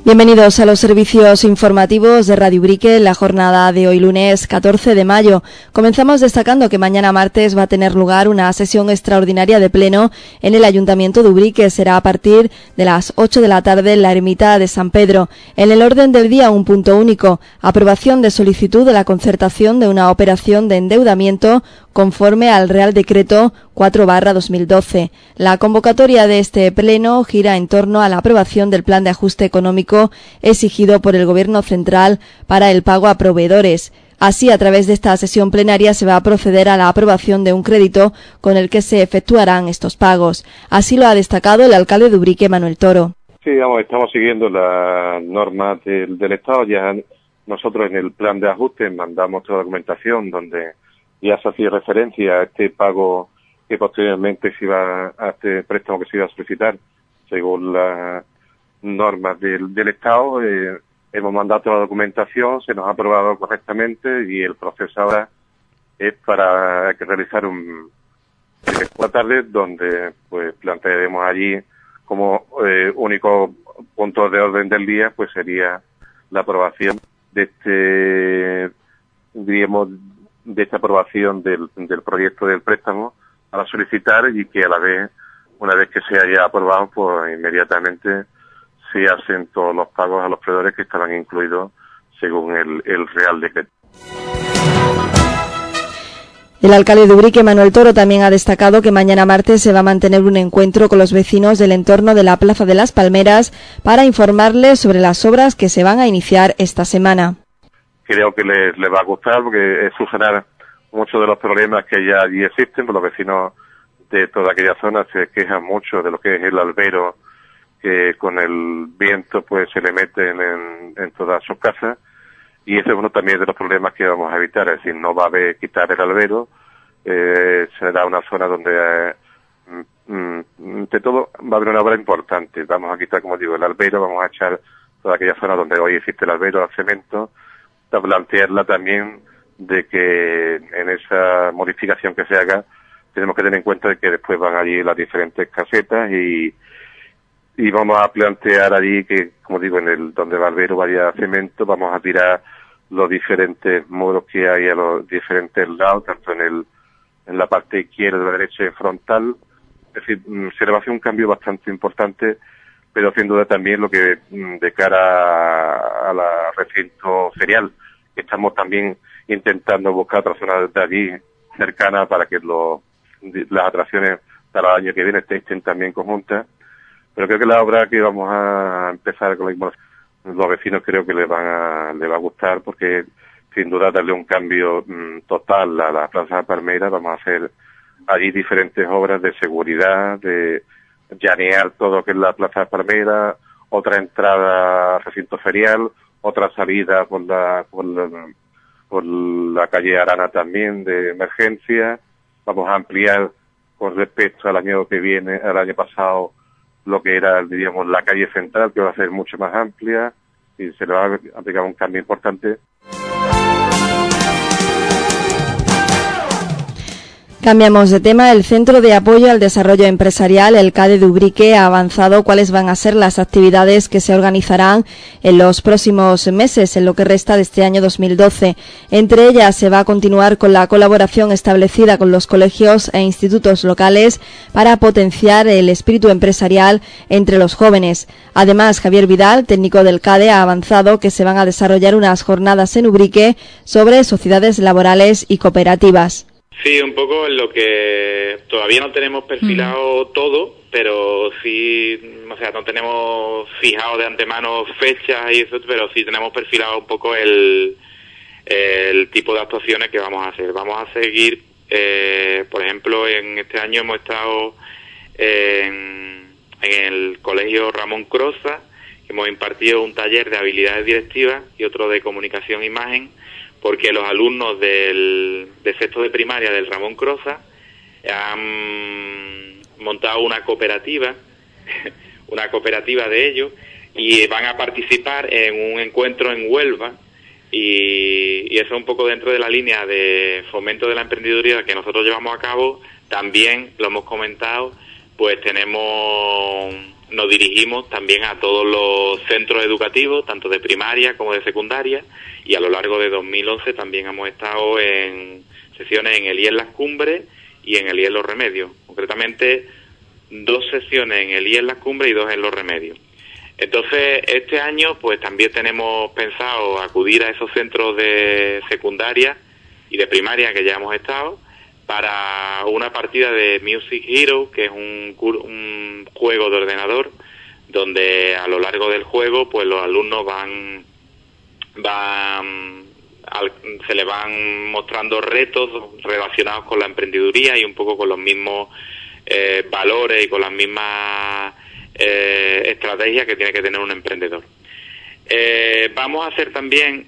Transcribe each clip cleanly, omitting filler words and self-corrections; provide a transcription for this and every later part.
Bienvenidos a los servicios informativos de Radio Ubrique en la jornada de hoy lunes 14 de mayo. Comenzamos destacando que mañana martes va a tener lugar una sesión extraordinaria de pleno en el Ayuntamiento de Ubrique. Será a partir de las 8 de la tarde en la Ermita de San Pedro. En el orden del día, un punto único: aprobación de solicitud de la concertación de una operación de endeudamiento conforme al Real Decreto 4/2012. La convocatoria de este pleno gira en torno a la aprobación del plan de ajuste económico exigido por el Gobierno central para el pago a proveedores. Así, a través de esta sesión plenaria se va a proceder a la aprobación de un crédito con el que se efectuarán estos pagos. Así lo ha destacado el alcalde de Ubrique, Manuel Toro. Sí, estamos siguiendo las normas del Estado. Ya nosotros en el plan de ajuste mandamos toda la documentación donde ya se hacía referencia a este pago que posteriormente se iba a este préstamo que se iba a solicitar según las normas del Estado. Hemos mandado toda la documentación, se nos ha aprobado correctamente y el proceso ahora es para realizar un esta tarde donde pues plantearemos allí como único punto de orden del día pues sería la aprobación de esta aprobación del proyecto del préstamo para solicitar y que a la vez, una vez que se haya aprobado, pues inmediatamente se hacen todos los pagos a los proveedores que estaban incluidos según el Real Decreto. El alcalde de Ubrique, Manuel Toro, también ha destacado que mañana martes se va a mantener un encuentro con los vecinos del entorno de la Plaza de las Palmeras para informarles sobre las obras que se van a iniciar esta semana. Creo que les va a gustar porque es subsanar muchos de los problemas que ya allí existen. Los vecinos de toda aquella zona se quejan mucho de lo que es el albero, que con el viento pues se le meten en todas sus casas, y ese es uno también de los problemas que vamos a evitar. Es decir, no va a haber quitar el albero, será una zona donde de todo va a haber una obra importante. Vamos a quitar, como digo, el albero, vamos a echar toda aquella zona donde hoy existe el albero al cemento, a plantearla también de que en esa modificación que se haga tenemos que tener en cuenta de que después van allí las diferentes casetas y vamos a plantear allí que, como digo, donde va albero vaya cemento, vamos a tirar los diferentes muros que hay a los diferentes lados, tanto en la parte izquierda, la derecha y frontal. Es decir, se le va a hacer un cambio bastante importante, pero sin duda también lo que de cara a la recinto ferial, estamos también intentando buscar otra zona de allí cercana para que las atracciones para el año que viene estén también conjuntas. Pero creo que la obra que vamos a empezar con los vecinos creo que le va a gustar, porque sin duda darle un cambio total a la Plaza de Palmeras. Vamos a hacer allí diferentes obras de seguridad, de llanear todo lo que es la Plaza de Palmeras, otra entrada al recinto ferial, otra salida por la calle Arana también de emergencia. Vamos a ampliar con respecto al año que viene, al año pasado, lo que era, diríamos, la calle central, que va a ser mucho más amplia y se le va a aplicar un cambio importante. Cambiamos de tema. El Centro de Apoyo al Desarrollo Empresarial, el CADE de Ubrique, ha avanzado cuáles van a ser las actividades que se organizarán en los próximos meses, en lo que resta de este año 2012. Entre ellas se va a continuar con la colaboración establecida con los colegios e institutos locales para potenciar el espíritu empresarial entre los jóvenes. Además, Javier Vidal, técnico del CADE, ha avanzado que se van a desarrollar unas jornadas en Ubrique sobre sociedades laborales y cooperativas. Sí, un poco en lo que todavía no tenemos perfilado todo, pero sí, o sea, no tenemos fijado de antemano fechas y eso, pero sí tenemos perfilado un poco el tipo de actuaciones que vamos a hacer. Vamos a seguir, por ejemplo, en este año hemos estado en el Colegio Ramón Croza, que hemos impartido un taller de habilidades directivas y otro de comunicación e imagen, porque los alumnos de sexto de primaria del Ramón Croza han montado una cooperativa de ellos, y van a participar en un encuentro en Huelva, y eso un poco dentro de la línea de fomento de la emprendeduría que nosotros llevamos a cabo. También lo hemos comentado, pues nos dirigimos también a todos los centros educativos, tanto de primaria como de secundaria, y a lo largo de 2011 también hemos estado en sesiones en el IES Las Cumbres y en el IES Los Remedios, concretamente 2 sesiones en el IES Las Cumbres y 2 en Los Remedios. Entonces, este año pues también tenemos pensado acudir a esos centros de secundaria y de primaria que ya hemos estado para una partida de Music Hero, que es un juego de ordenador donde a lo largo del juego pues los alumnos se les van mostrando retos relacionados con la emprendeduría y un poco con los mismos valores y con las mismas estrategias que tiene que tener un emprendedor. Vamos a hacer también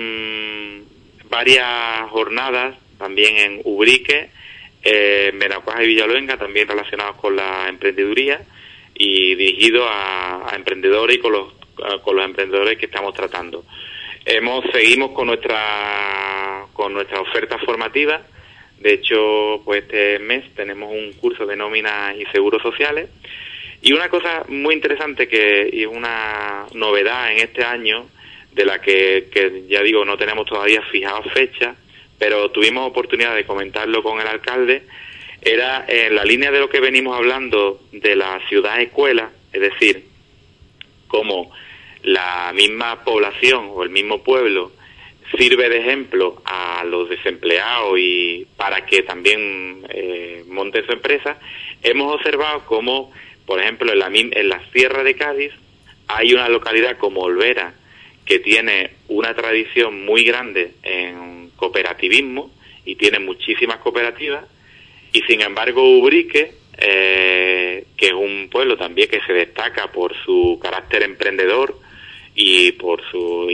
varias jornadas también en Ubrique, Benacuaja y Villaluenga, también relacionados con la emprendeduría y dirigidos a emprendedores y con los emprendedores que estamos tratando. Seguimos con nuestra oferta formativa. De hecho, pues este mes tenemos un curso de nóminas y seguros sociales. Y una cosa muy interesante y una novedad en este año, de la que ya digo, no tenemos todavía fijadas fechas, pero tuvimos oportunidad de comentarlo con el alcalde, era en la línea de lo que venimos hablando de la ciudad-escuela, es decir, cómo la misma población o el mismo pueblo sirve de ejemplo a los desempleados y para que también monten su empresa. Hemos observado cómo, por ejemplo, en la Sierra de Cádiz hay una localidad como Olvera que tiene una tradición muy grande en cooperativismo y tiene muchísimas cooperativas, y sin embargo Ubrique, que es un pueblo también que se destaca por su carácter emprendedor y por su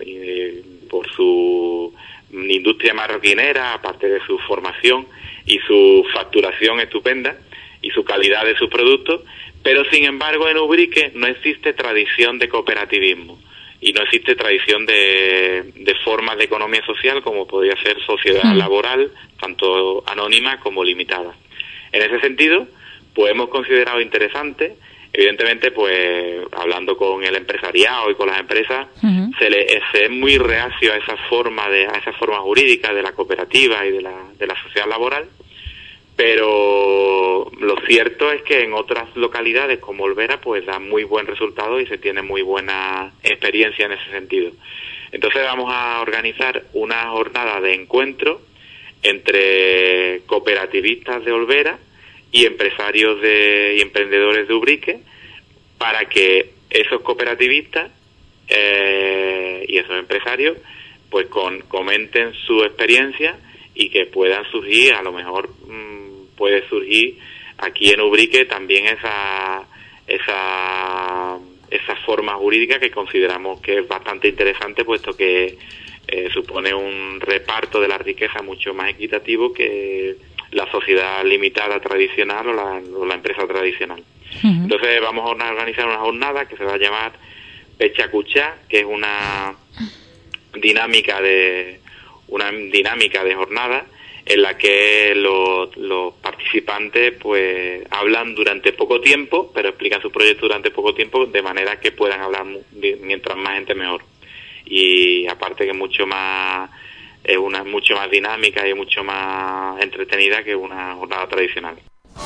industria marroquinera, aparte de su formación y su facturación estupenda y su calidad de sus productos, pero sin embargo en Ubrique no existe tradición de cooperativismo y no existe tradición de formas de economía social como podría ser sociedad laboral, tanto anónima como limitada. En ese sentido, pues hemos considerado interesante, evidentemente, pues hablando con el empresariado y con las empresas, se es muy reacio a esa forma jurídica de la cooperativa y de la sociedad laboral, pero lo cierto es que en otras localidades como Olvera pues da muy buen resultado y se tiene muy buena experiencia en ese sentido. Entonces vamos a organizar una jornada de encuentro entre cooperativistas de Olvera y empresarios y emprendedores de Ubrique, para que esos cooperativistas y esos empresarios pues comenten su experiencia y que puedan surgir, a lo mejor puede surgir aquí en Ubrique también esa forma jurídica que consideramos que es bastante interesante, puesto que supone un reparto de la riqueza mucho más equitativo que la sociedad limitada tradicional o la empresa tradicional. Entonces vamos a organizar una jornada que se va a llamar Pechacuchá, que es una dinámica de jornada en la que los participantes pues hablan durante poco tiempo, pero explican su proyecto durante poco tiempo, de manera que puedan hablar mientras más gente mejor. Y aparte que es mucho más dinámica y mucho más entretenida que una jornada tradicional.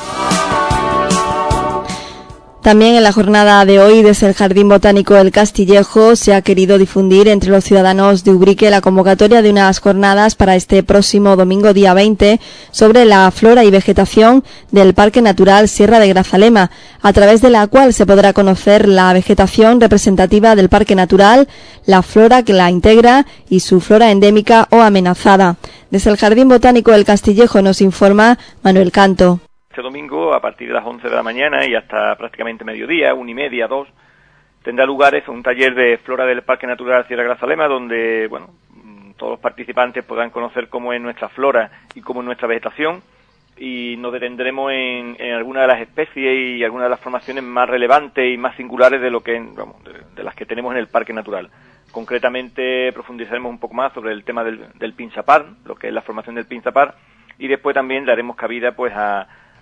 También en la jornada de hoy, desde el Jardín Botánico del Castillejo, se ha querido difundir entre los ciudadanos de Ubrique la convocatoria de unas jornadas para este próximo domingo, día 20, sobre la flora y vegetación del Parque Natural Sierra de Grazalema, a través de la cual se podrá conocer la vegetación representativa del Parque Natural, la flora que la integra y su flora endémica o amenazada. Desde el Jardín Botánico del Castillejo nos informa Manuel Canto. Este domingo, a partir de las 11 de la mañana y hasta prácticamente mediodía, 1:30, 2, tendrá lugar un taller de flora del Parque Natural Sierra de Grazalema, donde, todos los participantes podrán conocer cómo es nuestra flora y cómo es nuestra vegetación, y nos detendremos en algunas de las especies y algunas de las formaciones más relevantes y más singulares de de las que tenemos en el Parque Natural. Concretamente, profundizaremos un poco más sobre el tema del pinzapar, lo que es la formación del pinzapar, y después también daremos cabida pues a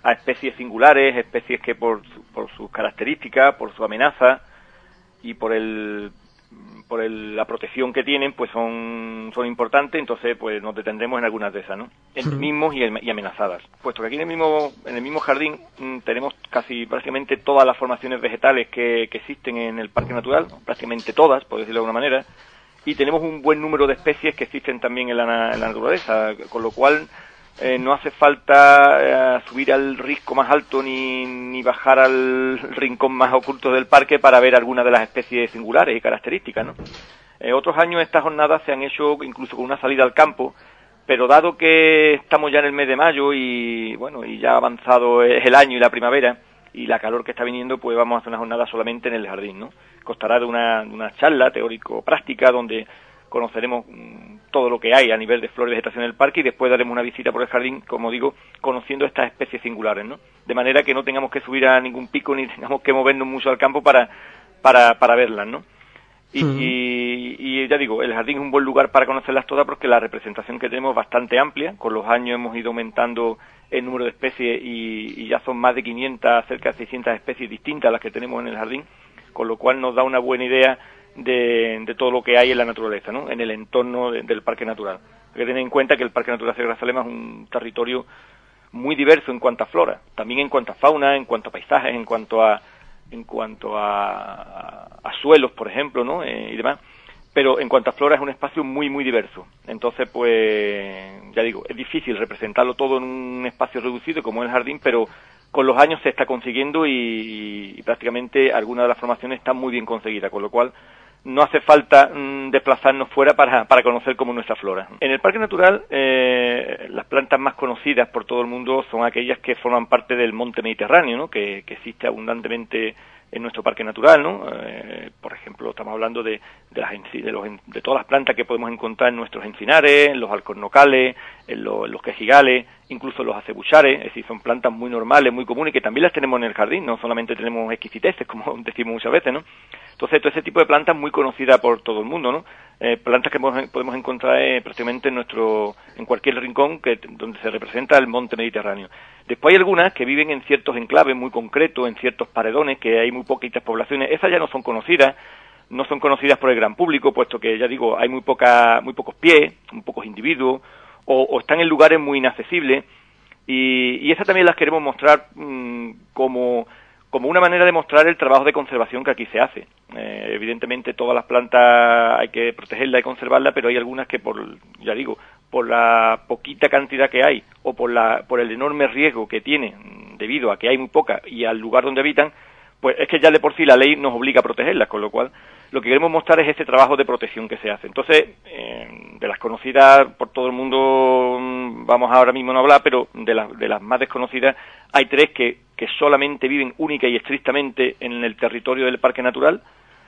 a especies singulares, especies que por sus características, por su amenaza y por la protección que tienen, pues son importantes. Entonces pues nos detendremos en algunas de esas, ¿no? Endemismos y amenazadas, puesto que aquí en el mismo jardín tenemos prácticamente todas las formaciones vegetales que existen en el parque natural, ¿no? Prácticamente todas, por decirlo de alguna manera, y tenemos un buen número de especies que existen también en la naturaleza, con lo cual no hace falta subir al risco más alto ni bajar al rincón más oculto del parque para ver algunas de las especies singulares y características, ¿no? Otros años estas jornadas se han hecho incluso con una salida al campo, pero dado que estamos ya en el mes de mayo y bueno, y ya avanzado es el año y la primavera y la calor que está viniendo, pues vamos a hacer una jornada solamente en el jardín, ¿no? Constará de una charla teórico-práctica donde conoceremos todo lo que hay a nivel de flora y vegetación en el parque, y después daremos una visita por el jardín, como digo, conociendo estas especies singulares, ¿no? De manera que no tengamos que subir a ningún pico ni tengamos que movernos mucho al campo para verlas, ¿no? Y ya digo, el jardín es un buen lugar para conocerlas todas porque la representación que tenemos es bastante amplia. Con los años hemos ido aumentando el número de especies y ya son más de 500, cerca de 600 especies distintas las que tenemos en el jardín, con lo cual nos da una buena idea de todo lo que hay en la naturaleza, ¿no? En el entorno del parque natural. Hay que tener en cuenta que el Parque Natural Sierra de Grazalema es un territorio muy diverso en cuanto a flora, también en cuanto a fauna, en cuanto a paisajes, en cuanto a suelos, por ejemplo, ¿no? Y demás. Pero en cuanto a flora es un espacio muy, muy diverso. Entonces, pues, ya digo, es difícil representarlo todo en un espacio reducido como el jardín, pero con los años se está consiguiendo y prácticamente algunas de las formaciones están muy bien conseguidas, con lo cual no hace falta desplazarnos fuera para conocer cómo nuestra flora. En el parque natural, las plantas más conocidas por todo el mundo son aquellas que forman parte del monte Mediterráneo, ¿no? Que existe abundantemente en nuestro parque natural, ¿no? Por ejemplo, estamos hablando de todas las plantas que podemos encontrar en nuestros encinares, en los alcornocales, en los quejigales, incluso en los acebuchares. Es decir, son plantas muy normales, muy comunes, que también las tenemos en el jardín, no solamente tenemos exquisiteces, como decimos muchas veces, ¿no? Entonces, todo ese tipo de plantas muy conocidas por todo el mundo, ¿no? Plantas que podemos encontrar prácticamente en cualquier rincón donde se representa el monte Mediterráneo. Después hay algunas que viven en ciertos enclaves muy concretos, en ciertos paredones, que hay muy poquitas poblaciones. Esas ya no son conocidas por el gran público, puesto que, ya digo, hay muy pocos pies, muy pocos individuos, o están en lugares muy inaccesibles, y esas también las queremos mostrar como una manera de mostrar el trabajo de conservación que aquí se hace. Evidentemente todas las plantas hay que protegerlas y conservarlas, pero hay algunas que por la poquita cantidad que hay o por el enorme riesgo que tienen debido a que hay muy pocas y al lugar donde habitan, pues es que ya de por sí la ley nos obliga a protegerlas, con lo cual lo que queremos mostrar es ese trabajo de protección que se hace. Entonces, de las conocidas por todo el mundo vamos ahora mismo a hablar, pero de las más desconocidas hay tres que solamente viven única y estrictamente en el territorio del parque natural.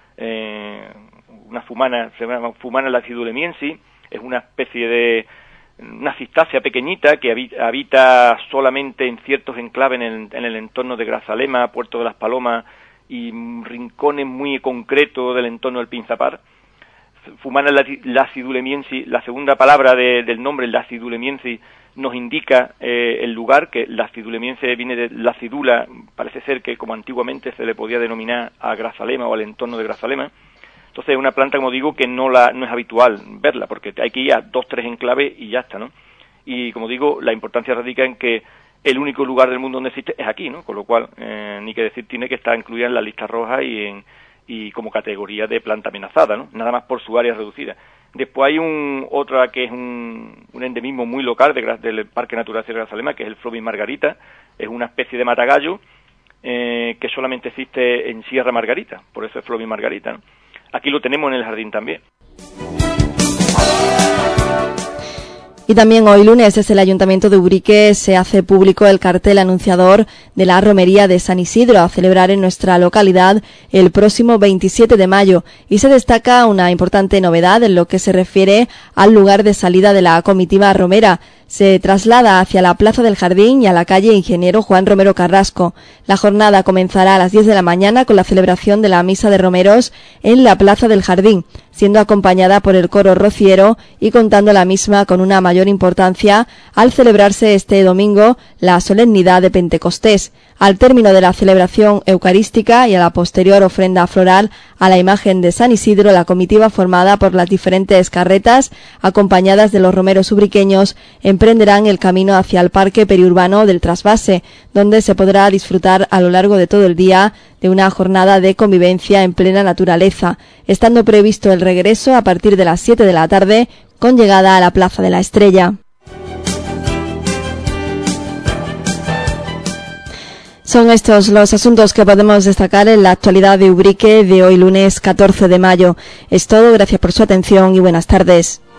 Una fumana, se llama Fumana lacidulemiensis, es una especie de una cistácea pequeñita que habita solamente en ciertos enclaves en el entorno de Grazalema, Puerto de las Palomas y rincones muy concretos del entorno del Pinzapar. Fumana lacidulemiensis, la segunda palabra del nombre, lacidulemiensis, nos indica el lugar, que lacidulemiensis viene de lacidula, parece ser que como antiguamente se le podía denominar a Grazalema o al entorno de Grazalema. Entonces es una planta, como digo, que no es habitual verla, porque hay que ir a 2-3 enclaves y ya está, ¿no? Y como digo, la importancia radica en que el único lugar del mundo donde existe es aquí, ¿no? Con lo cual, ni que decir tiene que estar incluida en la lista roja y como categoría de planta amenazada, ¿no? Nada más por su área reducida. Después hay otra que es un endemismo muy local del Parque Natural Sierra de Grazalema, que es el Flobis margarita. Es una especie de matagallo que solamente existe en Sierra Margarita, por eso es Flobis margarita, ¿no? Aquí lo tenemos en el jardín también. Y también hoy lunes desde el Ayuntamiento de Ubrique se hace público el cartel anunciador de la romería de San Isidro a celebrar en nuestra localidad el próximo 27 de mayo y se destaca una importante novedad en lo que se refiere al lugar de salida de la comitiva romera. se traslada hacia la Plaza del Jardín y a la calle Ingeniero Juan Romero Carrasco. La jornada comenzará a las 10 de la mañana con la celebración de la Misa de Romeros en la Plaza del Jardín, siendo acompañada por el coro rociero y contando la misma con una mayor importancia al celebrarse este domingo la solemnidad de Pentecostés. Al término de la celebración eucarística y a la posterior ofrenda floral a la imagen de San Isidro, la comitiva formada por las diferentes carretas, acompañadas de los romeros ubriqueños, emprenderán el camino hacia el Parque Periurbano del Trasvase, donde se podrá disfrutar a lo largo de todo el día de una jornada de convivencia en plena naturaleza, estando previsto el regreso a partir de las 7 de la tarde, con llegada a la Plaza de la Estrella. Son estos los asuntos que podemos destacar en la actualidad de Ubrique de hoy lunes 14 de mayo. Es todo, gracias por su atención y buenas tardes.